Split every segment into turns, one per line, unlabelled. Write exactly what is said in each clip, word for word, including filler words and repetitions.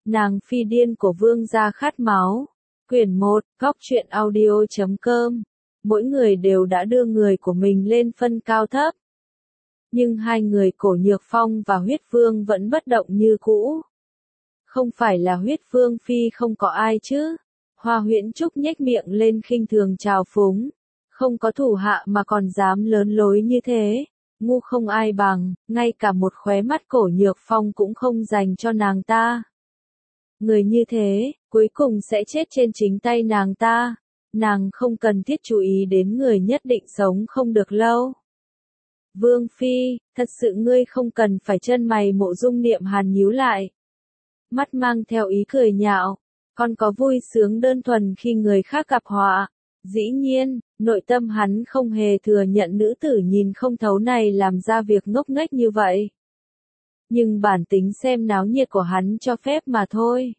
Nàng phi điên của vương gia khát máu. Quyển một, góc truyện audio chấm com. Mỗi người đều đã đưa người của mình lên phân cao thấp. Nhưng hai người Cổ Nhược Phong và Huyết Vương vẫn bất động như cũ. Không phải là Huyết Vương phi không có ai chứ? Hoa Huyễn Trúc nhếch miệng lên khinh thường trào phúng. Không có thủ hạ mà còn dám lớn lối như thế. Ngu không ai bằng, ngay cả một khóe mắt Cổ Nhược Phong cũng không dành cho nàng ta. Người như thế, cuối cùng sẽ chết trên chính tay nàng ta. Nàng không cần thiết chú ý đến người nhất định sống không được lâu. Vương phi, thật sự ngươi không cần phải chân mày Mộ Dung Niệm Hàn nhíu lại. Mắt mang theo ý cười nhạo, còn có vui sướng đơn thuần khi người khác gặp họa. Dĩ nhiên, nội tâm hắn không hề thừa nhận nữ tử nhìn không thấu này làm ra việc ngốc nghếch như vậy. Nhưng bản tính xem náo nhiệt của hắn cho phép mà thôi.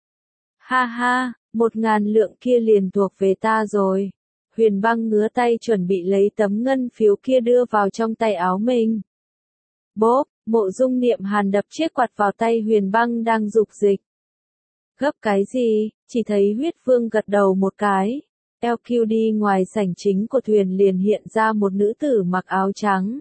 Ha ha, một ngàn lượng kia liền thuộc về ta rồi. Huyền Băng ngứa tay chuẩn bị lấy tấm ngân phiếu kia đưa vào trong tay áo mình. Bốp, Mộ Dung Niệm Hàn đập chiếc quạt vào tay Huyền Băng đang dục dịch. Gấp cái gì? Chỉ thấy Huyết Vương gật đầu một cái. lờ quy đê ngoài sảnh chính của thuyền liền hiện ra một nữ tử mặc áo trắng.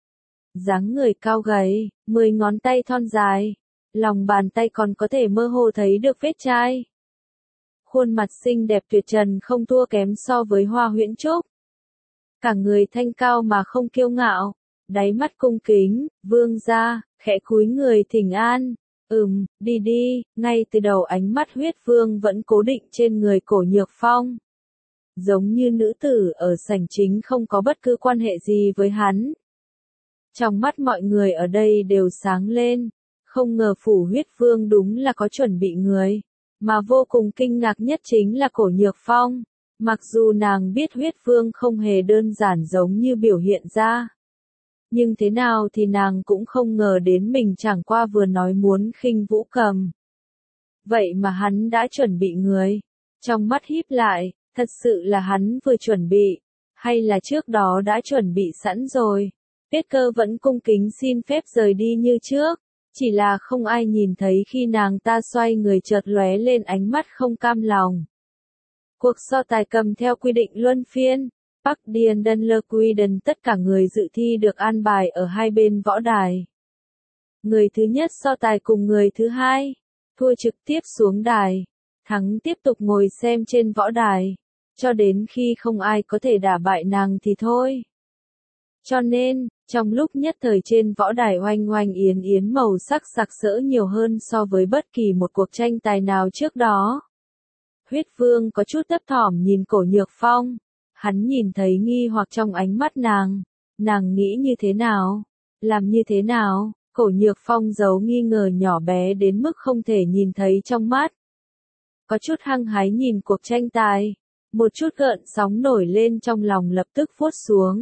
Dáng người cao gầy, mười ngón tay thon dài, lòng bàn tay còn có thể mơ hồ thấy được vết chai. Khuôn mặt xinh đẹp tuyệt trần không thua kém so với Hoa Huyễn Trúc. Cả người thanh cao mà không kiêu ngạo, đáy mắt cung kính, vương gia, khẽ cúi người thỉnh an. Ừm, đi đi, ngay từ đầu ánh mắt Huyết Vương vẫn cố định trên người Cổ Nhược Phong. Giống như nữ tử ở sảnh chính không có bất cứ quan hệ gì với hắn. Trong mắt mọi người ở đây đều sáng lên, không ngờ phủ Huyết Vương đúng là có chuẩn bị người. Mà vô cùng kinh ngạc nhất chính là Cổ Nhược Phong. Mặc dù nàng biết Huyết Vương không hề đơn giản giống như biểu hiện ra. Nhưng thế nào thì nàng cũng không ngờ đến mình chẳng qua vừa nói muốn khinh Vũ Cầm. Vậy mà hắn đã chuẩn bị người. Trong mắt híp lại, thật sự là hắn vừa chuẩn bị, hay là trước đó đã chuẩn bị sẵn rồi. Tuyết Cơ vẫn cung kính xin phép rời đi như trước. Chỉ là không ai nhìn thấy khi nàng ta xoay người chợt lóe lên ánh mắt không cam lòng. Cuộc so tài cầm theo quy định luân phiên. Park Điền Đơn Lơ Quy Đần tất cả người dự thi được an bài ở hai bên võ đài. Người thứ nhất so tài cùng người thứ hai. Thua trực tiếp xuống đài. Thắng tiếp tục ngồi xem trên võ đài. Cho đến khi không ai có thể đả bại nàng thì thôi. Cho nên, trong lúc nhất thời trên võ đài oanh oanh yến yến màu sắc sặc sỡ nhiều hơn so với bất kỳ một cuộc tranh tài nào trước đó. Huyết Vương có chút thấp thỏm nhìn Cổ Nhược Phong. Hắn nhìn thấy nghi hoặc trong ánh mắt nàng. Nàng nghĩ như thế nào? Làm như thế nào? Cổ Nhược Phong giấu nghi ngờ nhỏ bé đến mức không thể nhìn thấy trong mắt. Có chút hăng hái nhìn cuộc tranh tài. Một chút gợn sóng nổi lên trong lòng lập tức phút xuống.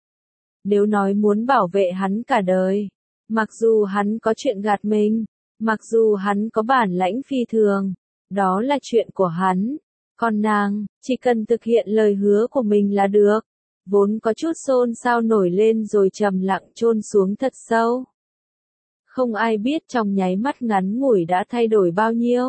Nếu nói muốn bảo vệ hắn cả đời, mặc dù hắn có chuyện gạt mình, mặc dù hắn có bản lãnh phi thường, đó là chuyện của hắn. Còn nàng, chỉ cần thực hiện lời hứa của mình là được. Vốn có chút xôn xao nổi lên rồi trầm lặng chôn xuống thật sâu. Không ai biết trong nháy mắt ngắn ngủi đã thay đổi bao nhiêu.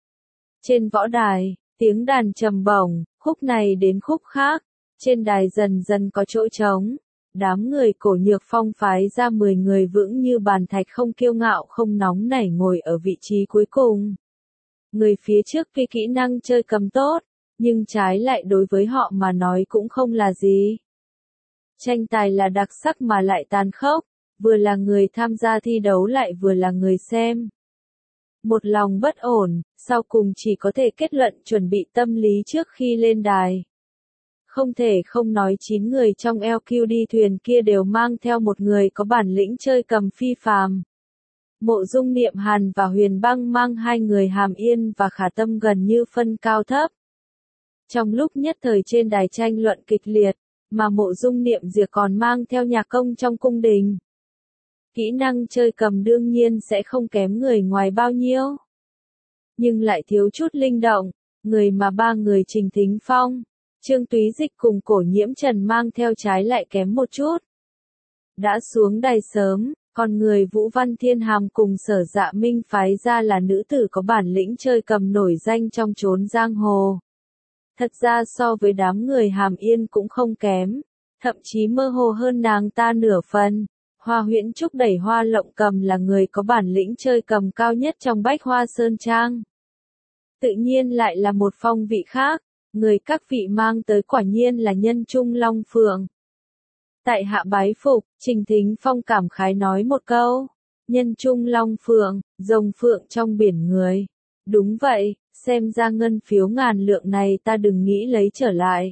Trên võ đài, tiếng đàn trầm bổng, khúc này đến khúc khác, trên đài dần dần có chỗ trống. Đám người Cổ Nhược Phong phái ra mười người vững như bàn thạch không kiêu ngạo không nóng nảy ngồi ở vị trí cuối cùng. Người phía trước tuy kỹ năng chơi cầm tốt, nhưng trái lại đối với họ mà nói cũng không là gì. Tranh tài là đặc sắc mà lại tàn khốc, vừa là người tham gia thi đấu lại vừa là người xem. Một lòng bất ổn, sau cùng chỉ có thể kết luận chuẩn bị tâm lý trước khi lên đài. Không thể không nói chín người trong lờ quy đê thuyền kia đều mang theo một người có bản lĩnh chơi cầm phi phàm. Mộ Dung Niệm Hàn và Huyền Băng mang hai người Hàm Yên và Khả Tâm gần như phân cao thấp. Trong lúc nhất thời trên đài tranh luận kịch liệt, mà Mộ Dung Niệm Diệp còn mang theo nhạc công trong cung đình. Kỹ năng chơi cầm đương nhiên sẽ không kém người ngoài bao nhiêu. Nhưng lại thiếu chút linh động, người mà ba người Trình Thính Phong, Trương Túy Dịch cùng Cổ Nhiễm Trần mang theo trái lại kém một chút. Đã xuống đài sớm, Còn người Vũ Văn Thiên Hàm cùng Sở Dạ Minh phái ra là nữ tử có bản lĩnh chơi cầm nổi danh trong chốn giang hồ. Thật ra so với đám người Hàm Yên cũng không kém, thậm chí mơ hồ hơn nàng ta nửa phần. Hoa Huyễn Trúc đẩy Hoa Lộng Cầm là người có bản lĩnh chơi cầm cao nhất trong Bách Hoa Sơn Trang. Tự nhiên lại là một phong vị khác, người các vị mang tới quả nhiên là Nhân Trung Long Phượng. Tại hạ bái phục, Trình Thính Phong cảm khái nói một câu, Nhân Trung Long Phượng, rồng phượng trong biển người. Đúng vậy, xem ra ngân phiếu ngàn lượng này ta đừng nghĩ lấy trở lại.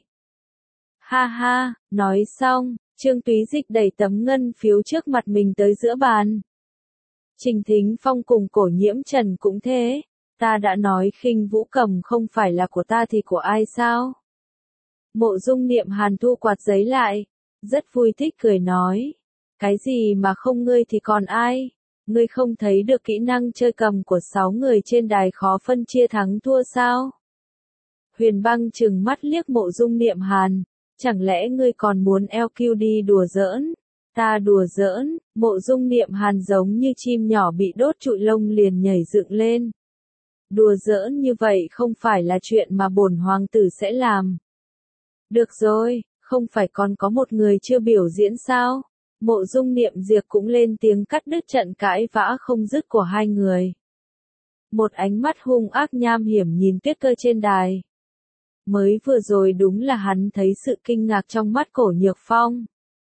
Ha ha, nói xong, Trương Túy Dịch đẩy tấm ngân phiếu trước mặt mình tới giữa bàn. Trình Thính Phong cùng Cổ Nhiễm Trần cũng thế, ta đã nói khinh vũ cầm không phải là của ta thì của ai sao? Mộ Dung Niệm Hàn thu quạt giấy lại, rất vui thích cười nói, cái gì mà không ngươi thì còn ai? Ngươi không thấy được kỹ năng chơi cầm của sáu người trên đài khó phân chia thắng thua sao? Huyền Băng trừng mắt liếc Mộ Dung Niệm Hàn, chẳng lẽ ngươi còn muốn eo kiu đi đùa giỡn? Ta đùa giỡn, Mộ Dung Niệm Hàn giống như chim nhỏ bị đốt trụi lông liền nhảy dựng lên. Đùa giỡn như vậy không phải là chuyện mà bổn hoàng tử sẽ làm. Được rồi, không phải còn có một người chưa biểu diễn sao? Mộ Dung Niệm Diệp cũng lên tiếng cắt đứt trận cãi vã không dứt của hai người. Một ánh mắt hung ác nham hiểm nhìn Tuyết Cơ trên đài. Mới vừa rồi đúng là hắn thấy sự kinh ngạc trong mắt Cổ Nhược Phong.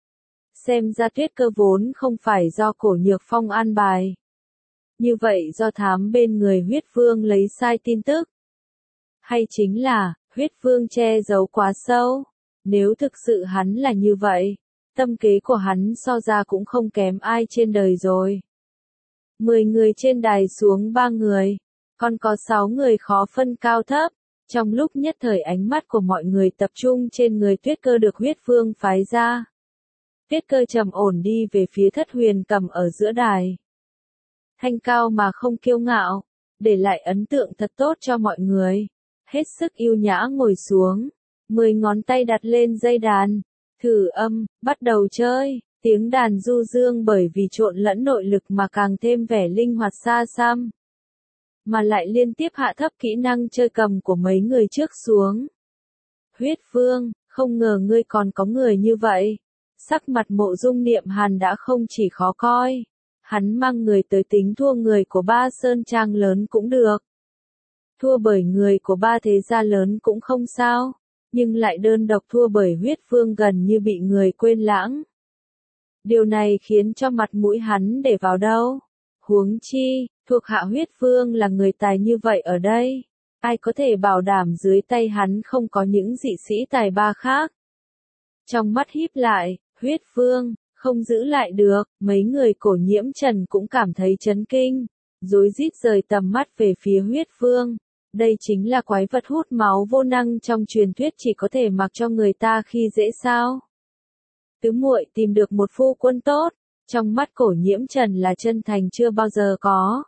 Xem ra Tuyết Cơ vốn không phải do Cổ Nhược Phong an bài. Như vậy do thám bên người Huyết Vương lấy sai tin tức. Hay chính là, Huyết Vương che giấu quá sâu. Nếu thực sự hắn là như vậy, tâm kế của hắn so ra cũng không kém ai trên đời rồi. Mười người trên đài xuống ba người, còn có sáu người khó phân cao thấp. Trong lúc nhất thời ánh mắt của mọi người tập trung trên người Tuyết Cơ được Huyết Vương phái ra. Tuyết Cơ trầm ổn đi về phía Thất Huyền Cầm ở giữa đài. Thanh cao mà không kiêu ngạo, để lại ấn tượng thật tốt cho mọi người. Hết sức yêu nhã ngồi xuống, mười ngón tay đặt lên dây đàn, thử âm, bắt đầu chơi. Tiếng đàn du dương bởi vì trộn lẫn nội lực mà càng thêm vẻ linh hoạt xa xăm. Mà lại liên tiếp hạ thấp kỹ năng chơi cầm của mấy người trước xuống. Huyết Vương, không ngờ ngươi còn có người như vậy. Sắc mặt Mộ Dung Niệm Hàn đã không chỉ khó coi. Hắn mang người tới tính thua người của ba sơn trang lớn cũng được. Thua bởi người của ba thế gia lớn cũng không sao. Nhưng lại đơn độc thua bởi Huyết Vương gần như bị người quên lãng. Điều này khiến cho mặt mũi hắn để vào đâu. Huống chi, thuộc hạ Huyết Vương là người tài như vậy ở đây. Ai có thể bảo đảm dưới tay hắn không có những dị sĩ tài ba khác. Trong mắt híp lại, Huyết Vương, không giữ lại được, mấy người Cổ Nhiễm Trần cũng cảm thấy chấn kinh. Rối rít rời tầm mắt về phía Huyết Vương. Đây chính là quái vật hút máu vô năng trong truyền thuyết chỉ có thể mặc cho người ta khi dễ sao. Tứ muội tìm được một phu quân tốt, trong mắt Cổ Nhiễm Trần là chân thành chưa bao giờ có.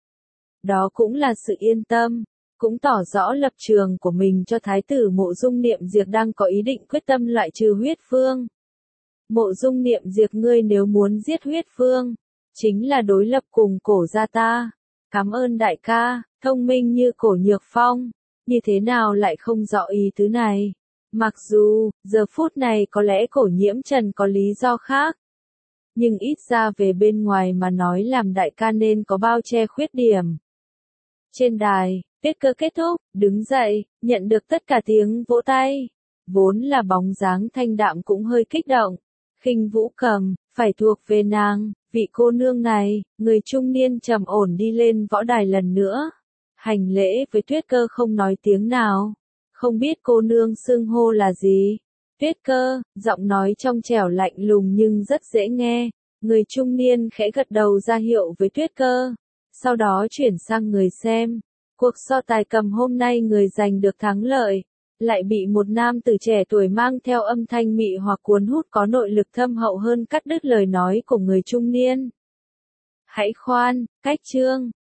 Đó cũng là sự yên tâm, cũng tỏ rõ lập trường của mình cho thái tử Mộ Dung Niệm Diệp đang có ý định quyết tâm loại trừ Huyết Vương. Mộ Dung Niệm Diệp ngươi nếu muốn giết Huyết Vương, chính là đối lập cùng Cổ gia ta. Cảm ơn đại ca, thông minh như Cổ Nhược Phong, như thế nào lại không rõ ý tứ này. Mặc dù, giờ phút này có lẽ Cổ Nhiễm Trần có lý do khác. Nhưng ít ra về bên ngoài mà nói làm đại ca nên có bao che khuyết điểm. Trên đài, Tuyết Cơ kết thúc, đứng dậy, nhận được tất cả tiếng vỗ tay. Vốn là bóng dáng thanh đạm cũng hơi kích động. Khinh vũ cầm, phải thuộc về nàng, vị cô nương này, người trung niên trầm ổn đi lên võ đài lần nữa. Hành lễ với Tuyết Cơ không nói tiếng nào. Không biết cô nương xưng hô là gì? Tuyết Cơ, giọng nói trong trẻo lạnh lùng nhưng rất dễ nghe. Người trung niên khẽ gật đầu ra hiệu với Tuyết Cơ. Sau đó chuyển sang người xem. Cuộc so tài cầm hôm nay người giành được thắng lợi. Lại bị một nam tử trẻ tuổi mang theo âm thanh mị hoặc cuốn hút có nội lực thâm hậu hơn cắt đứt lời nói của người trung niên. Hãy khoan, cách chương.